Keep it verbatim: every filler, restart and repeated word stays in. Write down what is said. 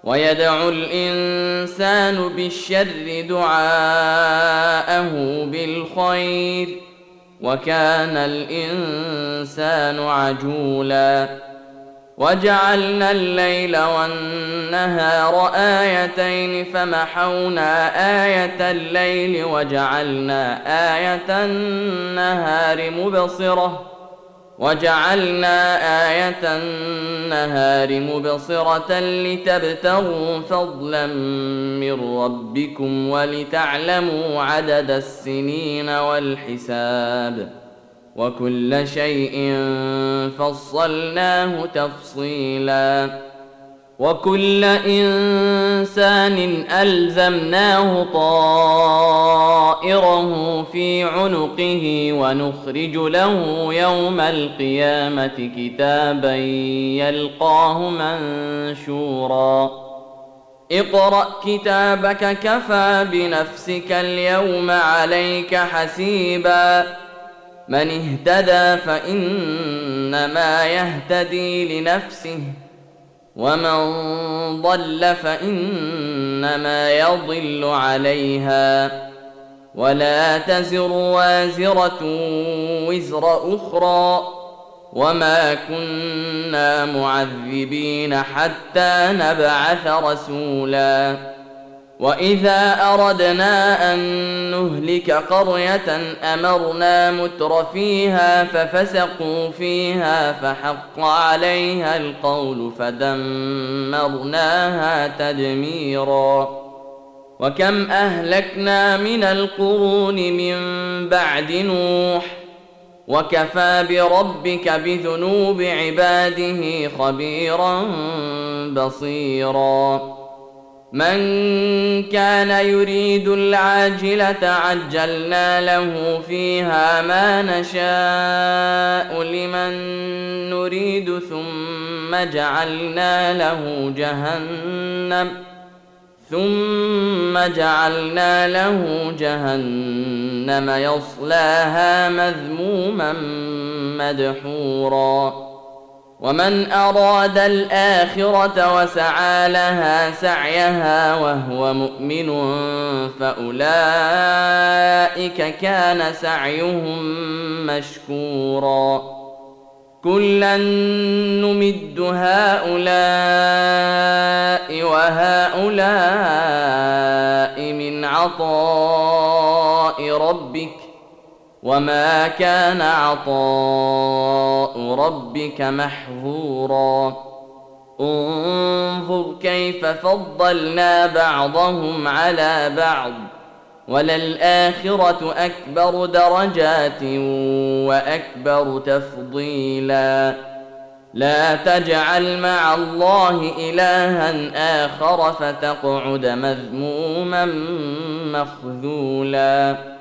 ويدعو الإنسان بالشر دعاءه بالخير وكان الإنسان عجولا وجعلنا الليل والنهار آيتين فمحونا آية الليل وجعلنا آية النهار مبصرة وجعلنا آية النهار مبصرة لتبتغوا فضلا من ربكم ولتعلموا عدد السنين والحساب وكل شيء فصلناه تفصيلا وكل إنسان ألزمناه طائره في عنقه ونخرج له يوم القيامة كتابا يلقاه منشورا اقرأ كتابك كفى بنفسك اليوم عليك حسيبا من اهتدى فإنما يهتدي لنفسه ومن ضل فإنما يضل عليها ولا تزر وازرة وزر أخرى وما كنا معذبين حتى نبعث رسولا وإذا أردنا أن نهلك قرية أمرنا متر فيها ففسقوا فيها فحق عليها القول فدمرناها تدميرا وكم أهلكنا من القرون من بعد نوح وكفى بربك بذنوب عباده خبيرا بصيرا من كان يريد العاجلة عجلنا له فيها ما نشاء لمن نريد ثم جعلنا له جهنم ثم جعلنا له جهنم يصلاها مذموما مدحورا ومن أراد الآخرة وسعى لها سعيها وهو مؤمن فأولئك كان سعيهم مشكورا كلا نمد هؤلاء وهؤلاء من عطاء ربك وما كان عطاء ربك محظورا انظر كيف فضلنا بعضهم على بعض وللآخرة أكبر درجات وأكبر تفضيلا لا تجعل مع الله إلها آخر فتقعد مذموما مخذولا